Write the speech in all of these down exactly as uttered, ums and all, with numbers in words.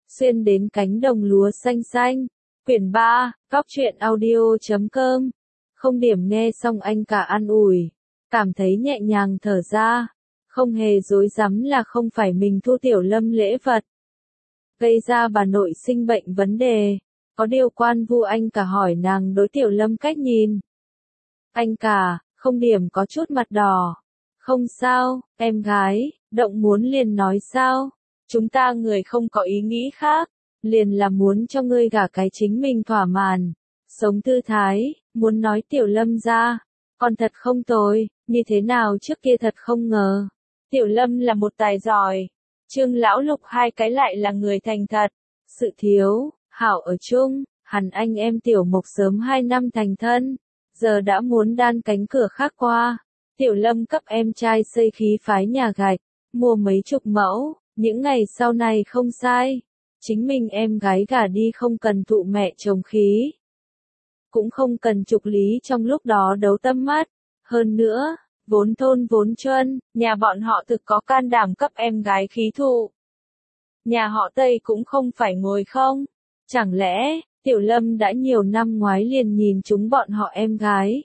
xuyên đến cánh đồng lúa xanh xanh. Quyển ba, Cóc truyện audio chấm com. Không điểm nghe xong anh cả an ủi, cảm thấy nhẹ nhàng thở ra, không hề dối rắm là không phải mình thu Tiểu Lâm lễ vật, gây ra bà nội sinh bệnh vấn đề. Có điều Quan Vu anh cả hỏi nàng đối Tiểu Lâm cách nhìn. Anh cả, không điểm có chút mặt đỏ. Không sao, em gái, động muốn liền nói sao, chúng ta người không có ý nghĩ khác, liền là muốn cho ngươi gả cái chính mình thỏa mãn, sống thư thái, muốn nói Tiểu Lâm ra, còn thật không tồi, như thế nào trước kia thật không ngờ. Tiểu Lâm là một tài giỏi, Trương lão lục hai cái lại là người thành thật, sự thiếu, hảo ở chung, hẳn anh em Tiểu Mộc sớm hai năm thành thân, giờ đã muốn đan cánh cửa khác qua. Tiểu Lâm cấp em trai xây khí phái nhà gạch, mua mấy chục mẫu, những ngày sau này không sai. Chính mình em gái gả đi không cần thụ mẹ chồng khí, cũng không cần trục lý trong lúc đó đấu tâm mắt. Hơn nữa, vốn thôn vốn chuân, nhà bọn họ thực có can đảm cấp em gái khí thụ. Nhà họ Tây cũng không phải ngồi không. Chẳng lẽ, Tiểu Lâm đã nhiều năm ngoái liền nhìn chúng bọn họ em gái,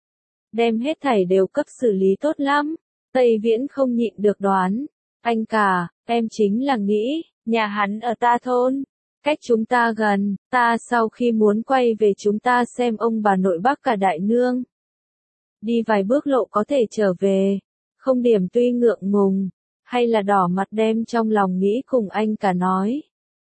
đem hết thảy đều cấp xử lý tốt lắm. Tây Viễn không nhịn được đoán, anh cả, em chính là nghĩ, nhà hắn ở ta thôn, cách chúng ta gần, ta sau khi muốn quay về chúng ta xem ông bà nội bác cả đại nương. Đi vài bước lộ có thể trở về, không điểm tuy ngượng ngùng, hay là đỏ mặt đem trong lòng nghĩ cùng anh cả nói.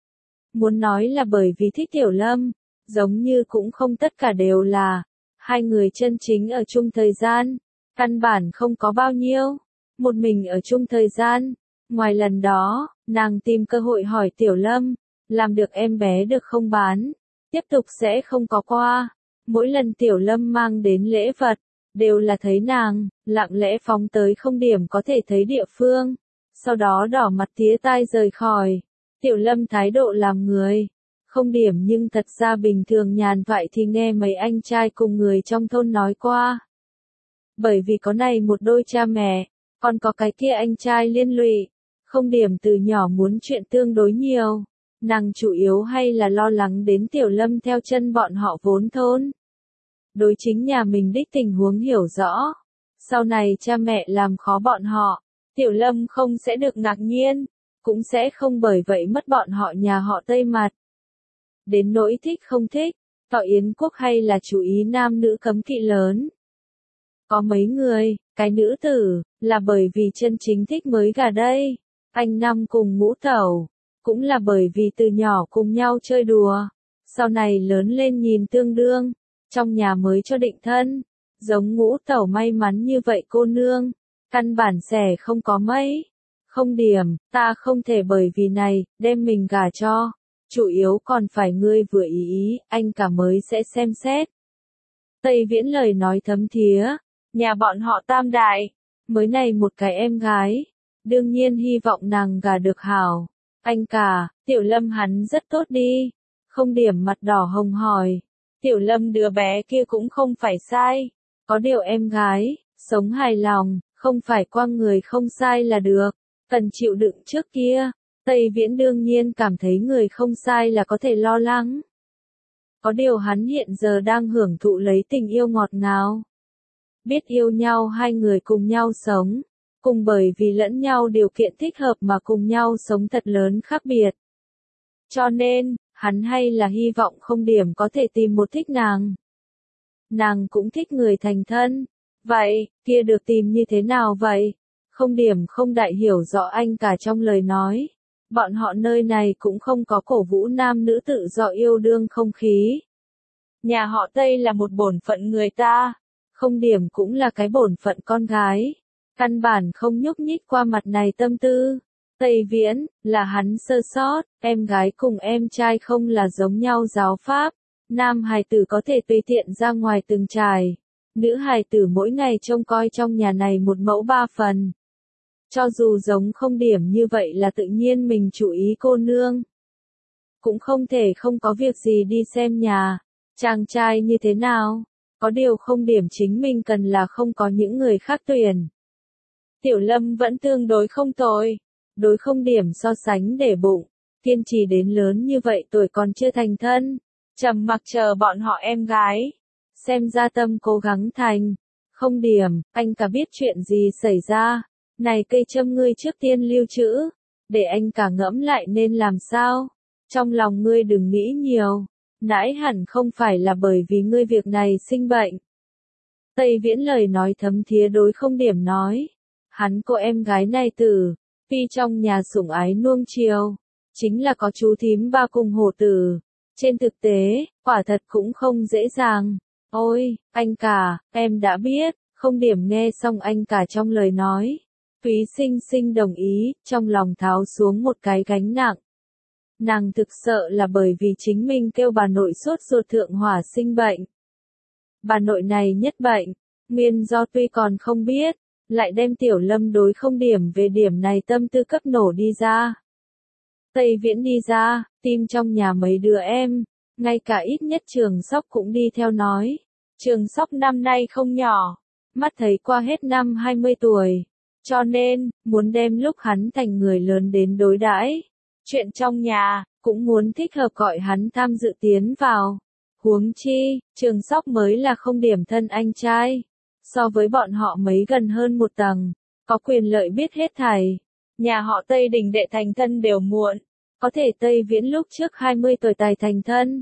Muốn nói là bởi vì thích Tiểu Lâm, giống như cũng không tất cả đều là, hai người chân chính ở chung thời gian, căn bản không có bao nhiêu, một mình ở chung thời gian. Ngoài lần đó, nàng tìm cơ hội hỏi Tiểu Lâm, làm được em bé được không bán, tiếp tục sẽ không có qua. Mỗi lần Tiểu Lâm mang đến lễ vật, đều là thấy nàng, lặng lẽ phóng tới không điểm có thể thấy địa phương, sau đó đỏ mặt tía tai rời khỏi. Tiểu Lâm thái độ làm người, không điểm nhưng thật ra bình thường nhàn thoại thì nghe mấy anh trai cùng người trong thôn nói qua. Bởi vì có này một đôi cha mẹ, còn có cái kia anh trai liên lụy, không điểm từ nhỏ muốn chuyện tương đối nhiều, nàng chủ yếu hay là lo lắng đến Tiểu Lâm theo chân bọn họ vốn thôn. Đối chính nhà mình đích tình huống hiểu rõ, sau này cha mẹ làm khó bọn họ, Tiểu Lâm không sẽ được ngạc nhiên, cũng sẽ không bởi vậy mất bọn họ nhà họ Tây mặt. Đến nỗi thích không thích, tỏ Yến quốc hay là chú ý nam nữ cấm kỵ lớn. Có mấy người, cái nữ tử, là bởi vì chân chính thích mới gả đây. Anh năm cùng Ngũ Tẩu, cũng là bởi vì từ nhỏ cùng nhau chơi đùa. Sau này lớn lên nhìn tương đương, trong nhà mới cho định thân. Giống Ngũ Tẩu may mắn như vậy cô nương, căn bản rẻ không có mấy. Không điểm, ta không thể bởi vì này, đem mình gả cho. Chủ yếu còn phải ngươi vừa ý ý, anh cả mới sẽ xem xét. Tây Viễn lời nói thấm thía, nhà bọn họ tam đại, mới này một cái em gái, đương nhiên hy vọng nàng gả được hảo. Anh cả, Tiểu Lâm hắn rất tốt đi. Không điểm mặt đỏ hồng hỏi, Tiểu Lâm đứa bé kia cũng không phải sai, có điều em gái, sống hài lòng, không phải qua người không sai là được, cần chịu đựng trước kia. Tây Viễn đương nhiên cảm thấy người không sai là có thể lo lắng. Có điều hắn hiện giờ đang hưởng thụ lấy tình yêu ngọt ngào. Biết yêu nhau hai người cùng nhau sống, cùng bởi vì lẫn nhau điều kiện thích hợp mà cùng nhau sống thật lớn khác biệt. Cho nên, hắn hay là hy vọng không điểm có thể tìm một thích nàng. Nàng cũng thích người thành thân. Vậy, kia được tìm như thế nào vậy? Không điểm không đại hiểu rõ anh cả trong lời nói. Bọn họ nơi này cũng không có cổ vũ nam nữ tự do yêu đương không khí. Nhà họ Tây là một bổn phận người ta, không điểm cũng là cái bổn phận con gái. Căn bản không nhúc nhích qua mặt này tâm tư. Tây Viễn, là hắn sơ sót, em gái cùng em trai không là giống nhau giáo pháp. Nam hài tử có thể tùy tiện ra ngoài từng trải. Nữ hài tử mỗi ngày trông coi trong nhà này một mẫu ba phần. Cho dù giống không điểm như vậy là tự nhiên mình chú ý cô nương. Cũng không thể không có việc gì đi xem nhà, chàng trai như thế nào. Có điều không điểm chính mình cần là không có những người khác tuyển. Tiểu Lâm vẫn tương đối không tồi, đối không điểm so sánh để bụng. kiên trì đến lớn như vậy tuổi còn chưa thành thân, trầm mặc chờ bọn họ em gái. Xem ra tâm cố gắng thành. Không điểm, anh cả biết chuyện gì xảy ra. Này cây châm ngươi trước tiên lưu trữ, để anh cả ngẫm lại nên làm sao. Trong lòng ngươi đừng nghĩ nhiều, nãi hẳn không phải là bởi vì ngươi việc này sinh bệnh. Tây Viễn lời nói thấm thía đối không điểm nói. Hắn cô em gái này tử, tuy trong nhà sủng ái nuông chiều, chính là có chú thím ba cùng hổ tử. Trên thực tế, quả thật cũng không dễ dàng. Ôi, anh cả, em đã biết, không điểm nghe xong anh cả trong lời nói. Thúy Sinh Sinh đồng ý, trong lòng tháo xuống một cái gánh nặng. Nàng thực sợ là bởi vì chính mình kêu bà nội sốt ruột thượng hỏa sinh bệnh. Bà nội này nhất bệnh, nguyên do tuy còn không biết, lại đem Tiểu Lâm đối không điểm về điểm này tâm tư cấp nổ đi ra. Tây Viễn đi ra, tim trong nhà mấy đứa em, ngay cả ít nhất Trường Sóc cũng đi theo nói. Trường Sóc năm nay không nhỏ, mắt thấy qua hết năm hai mươi tuổi, cho nên, muốn đem lúc hắn thành người lớn đến đối đãi. Chuyện trong nhà, cũng muốn thích hợp gọi hắn tham dự tiến vào. Huống chi, Trường Sóc mới là không điểm thân anh trai. So với bọn họ mấy gần hơn một tầng, có quyền lợi biết hết thảy. Nhà họ Tây Đình đệ thành thân đều muộn, có thể Tây Viễn lúc trước hai mươi tuổi tài thành thân.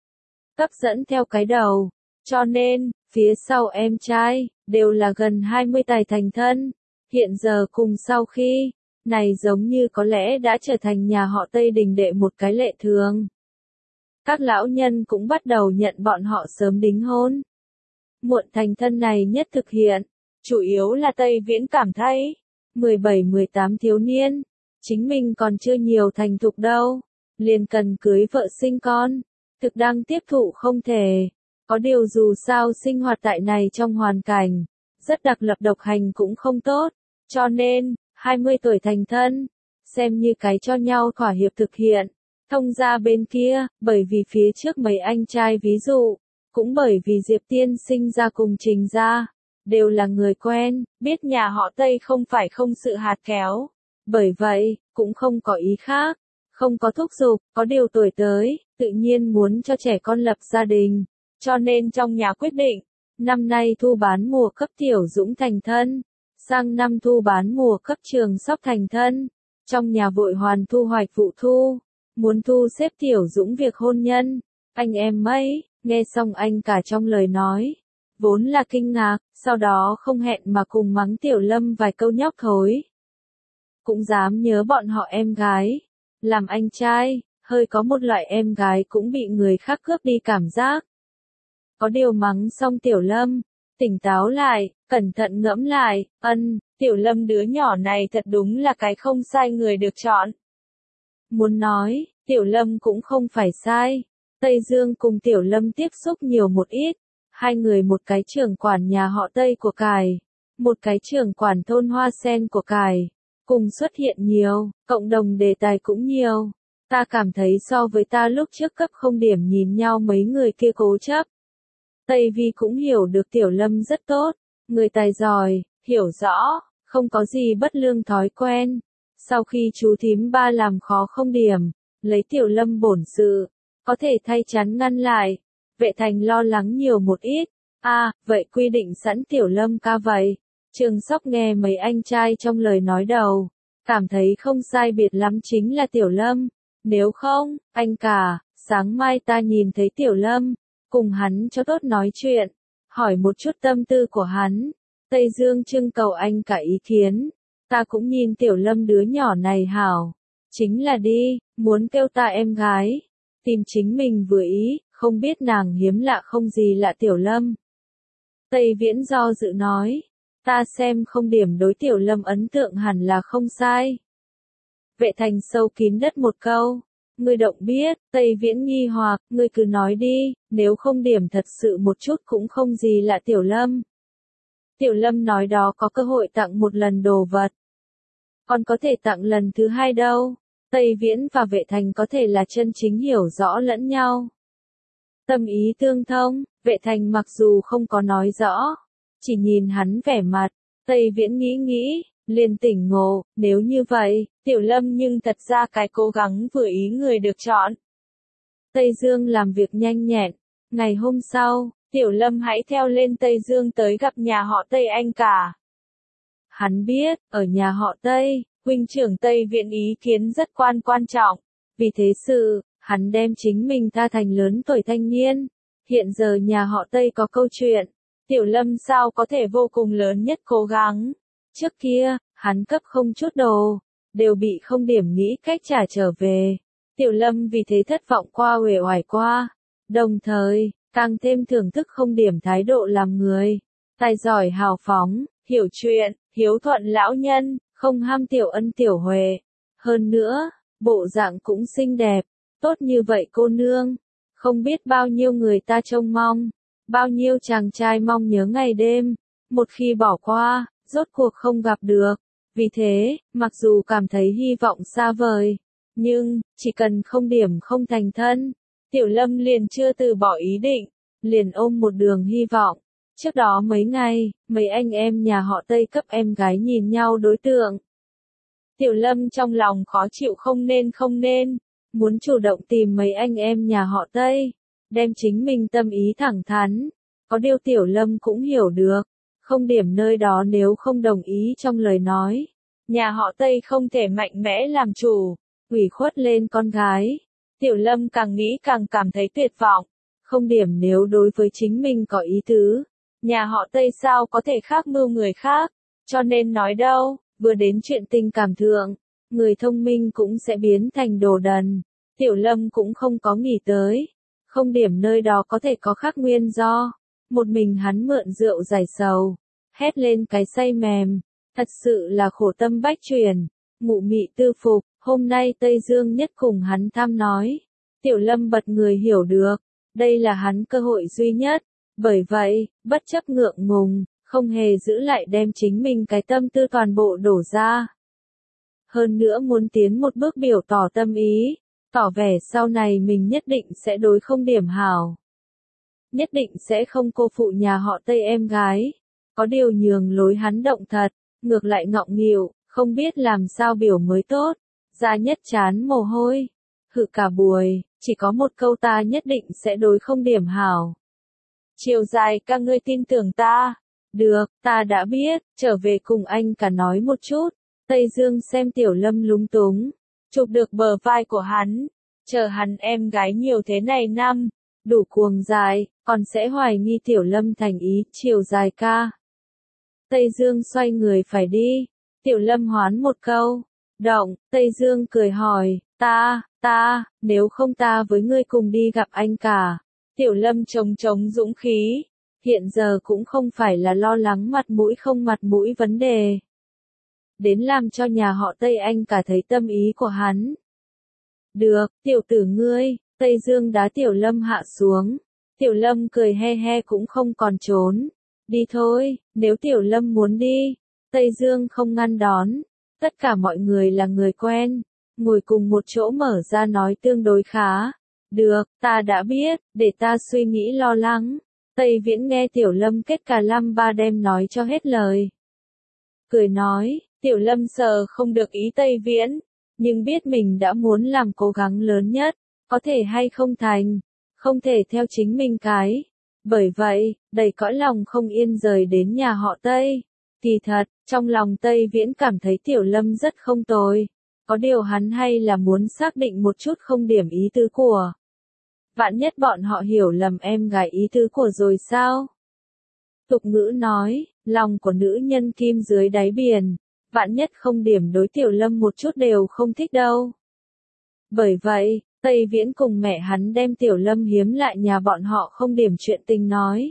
Cấp dẫn theo cái đầu, cho nên, phía sau em trai, đều là gần hai mươi tài thành thân. Hiện giờ cùng sau khi, này giống như có lẽ đã trở thành nhà họ Tây Đình đệ một cái lệ thường. Các lão nhân cũng bắt đầu nhận bọn họ sớm đính hôn. Muộn thành thân này nhất thực hiện, chủ yếu là Tây Viễn cảm thấy, mười bảy mười tám thiếu niên, chính mình còn chưa nhiều thành thục đâu, liền cần cưới vợ sinh con, thực đang tiếp thụ không thể. Có điều dù sao sinh hoạt tại này trong hoàn cảnh, rất đặc lập độc hành cũng không tốt, cho nên, hai mươi tuổi thành thân, xem như cái cho nhau thỏa hiệp thực hiện. Thông gia bên kia, bởi vì phía trước mấy anh trai ví dụ, cũng bởi vì Diệp Tiên sinh ra cùng Trình ra, đều là người quen, biết nhà họ Tây không phải không sự hạt kéo. Bởi vậy, cũng không có ý khác, không có thúc giục, có điều tuổi tới, tự nhiên muốn cho trẻ con lập gia đình. Cho nên trong nhà quyết định, năm nay thu bán mùa cấp Tiểu Dũng thành thân, sang năm thu bán mùa cấp Trường Sóc thành thân. Trong nhà vội hoàn thu hoạch vụ thu, muốn thu xếp Tiểu Dũng việc hôn nhân. Anh em mấy, nghe xong anh cả trong lời nói, vốn là kinh ngạc, sau đó không hẹn mà cùng mắng Tiểu Lâm vài câu nhóc thối. Cũng dám nhớ bọn họ em gái, làm anh trai, hơi có một loại em gái cũng bị người khác cướp đi cảm giác. Có điều mắng xong Tiểu Lâm, tỉnh táo lại, cẩn thận ngẫm lại, ân, Tiểu Lâm đứa nhỏ này thật đúng là cái không sai người được chọn. Muốn nói, Tiểu Lâm cũng không phải sai. Tây Dương cùng Tiểu Lâm tiếp xúc nhiều một ít, hai người một cái trưởng quản nhà họ Tây của cải, một cái trưởng quản thôn Hoa Sen của cải, cùng xuất hiện nhiều, cộng đồng đề tài cũng nhiều. Ta cảm thấy so với ta lúc trước cấp không điểm nhìn nhau mấy người kia cố chấp. Tây Vi cũng hiểu được Tiểu Lâm rất tốt, người tài giỏi, hiểu rõ, không có gì bất lương thói quen. Sau khi chú thím ba làm khó không điểm, lấy Tiểu Lâm bổn sự, có thể thay chắn ngăn lại. Vệ Thành lo lắng nhiều một ít. A, à, vậy quy định sẵn Tiểu Lâm ca vậy. Trường Sóc nghe mấy anh trai trong lời nói đầu, cảm thấy không sai biệt lắm chính là Tiểu Lâm. Nếu không, anh cả, sáng mai ta nhìn thấy Tiểu Lâm, cùng hắn cho tốt nói chuyện, hỏi một chút tâm tư của hắn. Tây Dương trưng cầu anh cả ý kiến. Ta cũng nhìn Tiểu Lâm đứa nhỏ này hảo. Chính là đi, muốn kêu ta em gái. Tìm chính mình vừa ý, không biết nàng hiếm lạ không gì lạ Tiểu Lâm. Tây Viễn do dự nói. Ta xem không điểm đối Tiểu Lâm ấn tượng hẳn là không sai. Vệ Thành sâu kín đất một câu. Ngươi động biết, Tây Viễn nghi hoặc, ngươi cứ nói đi, nếu không điểm thật sự một chút cũng không gì lạ Tiểu Lâm. Tiểu Lâm nói đó có cơ hội tặng một lần đồ vật. Còn có thể tặng lần thứ hai đâu. Tây Viễn và Vệ Thành có thể là chân chính hiểu rõ lẫn nhau. Tâm ý tương thông, Vệ Thành mặc dù không có nói rõ, chỉ nhìn hắn vẻ mặt, Tây Viễn nghĩ nghĩ, liền tỉnh ngộ, nếu như vậy, Tiểu Lâm nhưng thật ra cái cố gắng vừa ý người được chọn. Tây Dương làm việc nhanh nhẹn, ngày hôm sau, Tiểu Lâm hãy theo lên Tây Dương tới gặp nhà họ Tây anh cả. Hắn biết, ở nhà họ Tây, huynh trưởng Tây Viễn ý kiến rất quan quan trọng, vì thế sự, hắn đem chính mình ta thành lớn tuổi thanh niên. Hiện giờ nhà họ Tây có câu chuyện, Tiểu Lâm sao có thể vô cùng lớn nhất cố gắng. Trước kia, hắn cấp không chút đồ, đều bị không điểm nghĩ cách trả trở về. Tiểu Lâm vì thế thất vọng qua uể oải qua, đồng thời, càng thêm thưởng thức không điểm thái độ làm người. Tài giỏi hào phóng, hiểu chuyện, hiếu thuận lão nhân, không ham tiểu ân tiểu huệ. Hơn nữa, bộ dạng cũng xinh đẹp, tốt như vậy cô nương. Không biết bao nhiêu người ta trông mong, bao nhiêu chàng trai mong nhớ ngày đêm, một khi bỏ qua, rốt cuộc không gặp được. Vì thế, mặc dù cảm thấy hy vọng xa vời, nhưng, chỉ cần không điểm không thành thân, Tiểu Lâm liền chưa từ bỏ ý định, liền ôm một đường hy vọng. Trước đó mấy ngày, mấy anh em nhà họ Tây cấp em gái nhìn nhau đối tượng. Tiểu Lâm trong lòng khó chịu không nên không nên, muốn chủ động tìm mấy anh em nhà họ Tây, đem chính mình tâm ý thẳng thắn. Có điều Tiểu Lâm cũng hiểu được, không điểm nơi đó nếu không đồng ý trong lời nói, nhà họ Tây không thể mạnh mẽ làm chủ, ủy khuất lên con gái. Tiểu Lâm càng nghĩ càng cảm thấy tuyệt vọng, không điểm nếu đối với chính mình có ý tứ, nhà họ Tây sao có thể khác mưu người khác, cho nên nói đâu, vừa đến chuyện tình cảm thượng, người thông minh cũng sẽ biến thành đồ đần. Tiểu Lâm cũng không có nghĩ tới, không điểm nơi đó có thể có khác nguyên do. Một mình hắn mượn rượu giải sầu, hét lên cái say mềm, thật sự là khổ tâm bách truyền, mụ mị tư phục. Hôm nay Tây Dương nhất cùng hắn tham nói, Tiểu Lâm bật người hiểu được, đây là hắn cơ hội duy nhất, bởi vậy, bất chấp ngượng ngùng, không hề giữ lại đem chính mình cái tâm tư toàn bộ đổ ra. Hơn nữa muốn tiến một bước biểu tỏ tâm ý, tỏ vẻ sau này mình nhất định sẽ đối không điểm hảo. Nhất định sẽ không cô phụ nhà họ Tây em gái, có điều nhường lối hắn động thật, ngược lại ngọng nghịu, không biết làm sao biểu mới tốt. Ra nhất chán mồ hôi, hự cả buổi, chỉ có một câu ta nhất định sẽ đối không điểm hảo. Chiều dài ca ngươi tin tưởng ta. Được, ta đã biết, trở về cùng anh cả nói một chút. Tây Dương xem Tiểu Lâm lúng túng, chụp được bờ vai của hắn, chờ hắn em gái nhiều thế này năm, đủ cuồng dài, còn sẽ hoài nghi Tiểu Lâm thành ý, chiều dài ca. Tây Dương xoay người phải đi, Tiểu Lâm hoán một câu. Động, Tây Dương cười hỏi, ta, ta, nếu không ta với ngươi cùng đi gặp anh cả. Tiểu Lâm trống trống dũng khí, hiện giờ cũng không phải là lo lắng mặt mũi không mặt mũi vấn đề. Đến làm cho nhà họ Tây anh cả thấy tâm ý của hắn. Được, tiểu tử ngươi, Tây Dương đá Tiểu Lâm hạ xuống. Tiểu Lâm cười he he cũng không còn trốn. Đi thôi, nếu Tiểu Lâm muốn đi, Tây Dương không ngăn đón. Tất cả mọi người là người quen, ngồi cùng một chỗ mở ra nói tương đối khá. Được, ta đã biết, để ta suy nghĩ lo lắng. Tây Viễn nghe Tiểu Lâm kết cả lăm ba đem nói cho hết lời. Cười nói, Tiểu Lâm sợ không được ý Tây Viễn, nhưng biết mình đã muốn làm cố gắng lớn nhất, có thể hay không thành, không thể theo chính mình cái. Bởi vậy, đầy cõi lòng không yên rời đến nhà họ Tây. Kỳ thật, trong lòng Tây Viễn cảm thấy Tiểu Lâm rất không tồi. Có điều hắn hay là muốn xác định một chút không điểm ý tứ của. Vạn nhất bọn họ hiểu lầm em gái ý tứ của rồi sao? Tục ngữ nói, lòng của nữ nhân kim dưới đáy biển. Vạn nhất không điểm đối Tiểu Lâm một chút đều không thích đâu. Bởi vậy, Tây Viễn cùng mẹ hắn đem Tiểu Lâm hiếm lại nhà bọn họ không điểm chuyện tình nói.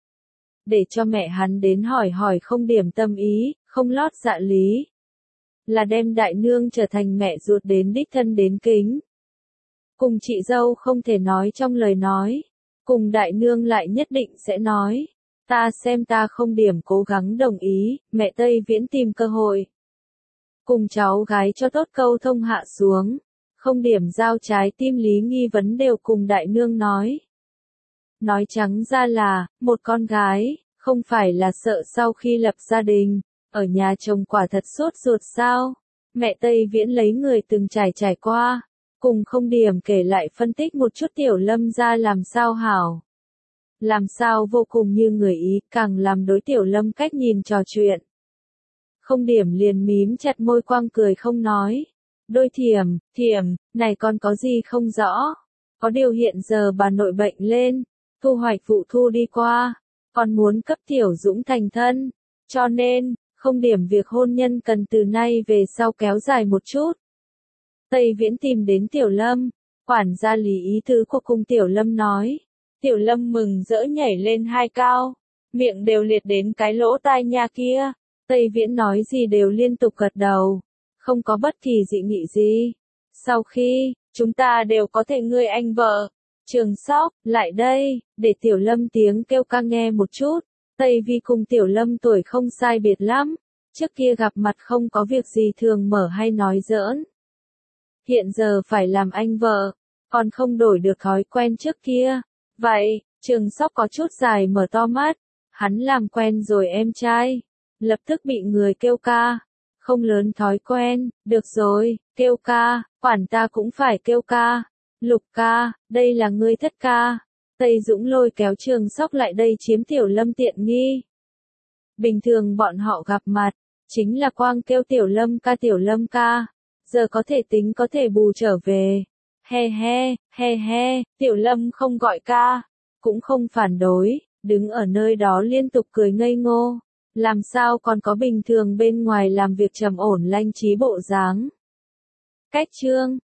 Để cho mẹ hắn đến hỏi hỏi không điểm tâm ý, không lót dạ lý. Là đem đại nương trở thành mẹ ruột đến đích thân đến kính. Cùng chị dâu không thể nói trong lời nói. Cùng đại nương lại nhất định sẽ nói. Ta xem ta không điểm cố gắng đồng ý, mẹ Tây Viễn tìm cơ hội. Cùng cháu gái cho tốt câu thông hạ xuống. Không điểm giao trái tim lý nghi vấn đều cùng đại nương nói. Nói trắng ra là, một con gái, không phải là sợ sau khi lập gia đình, ở nhà chồng quả thật sốt ruột sao? Mẹ Tây Viễn lấy người từng trải trải qua, cùng Không Điểm kể lại phân tích một chút Tiểu Lâm ra làm sao hảo. Làm sao vô cùng như người Ý, càng làm đối Tiểu Lâm cách nhìn trò chuyện. Không Điểm liền mím chặt môi quang cười không nói. Đôi Thiểm, Thiểm, này con có gì không rõ? Có điều hiện giờ bà nội bệnh lên, thu hoạch vụ thu đi qua, còn muốn cấp Tiểu Dũng thành thân, cho nên, Không Điểm việc hôn nhân cần từ nay về sau kéo dài một chút. Tây Viễn tìm đến Tiểu Lâm, quản gia lý ý tứ của cùng Tiểu Lâm nói. Tiểu Lâm mừng rỡ nhảy lên hai cao, miệng đều liệt đến cái lỗ tai nha kia. Tây Viễn nói gì đều liên tục gật đầu, không có bất kỳ dị nghị gì. Sau khi, chúng ta đều có thể ngươi anh vợ. Trường Sóc, lại đây, để Tiểu Lâm tiếng kêu ca nghe một chút. Tây Vi cùng Tiểu Lâm tuổi không sai biệt lắm, trước kia gặp mặt không có việc gì thường mở hay nói giỡn. Hiện giờ phải làm anh vợ, còn không đổi được thói quen trước kia. Vậy, Trường Sóc có chút dài mở to mắt, hắn làm quen rồi em trai, lập tức bị người kêu ca. Không lớn thói quen, được rồi, kêu ca, quản ta cũng phải kêu ca. Lục ca, đây là ngươi thất ca. Tây Dũng lôi kéo Trường Sóc lại đây chiếm Tiểu Lâm tiện nghi. Bình thường bọn họ gặp mặt, chính là quang kêu Tiểu Lâm ca Tiểu Lâm ca, giờ có thể tính có thể bù trở về. He he, he he, Tiểu Lâm không gọi ca, cũng không phản đối, đứng ở nơi đó liên tục cười ngây ngô. Làm sao còn có bình thường bên ngoài làm việc trầm ổn lanh trí bộ dáng. Cách chương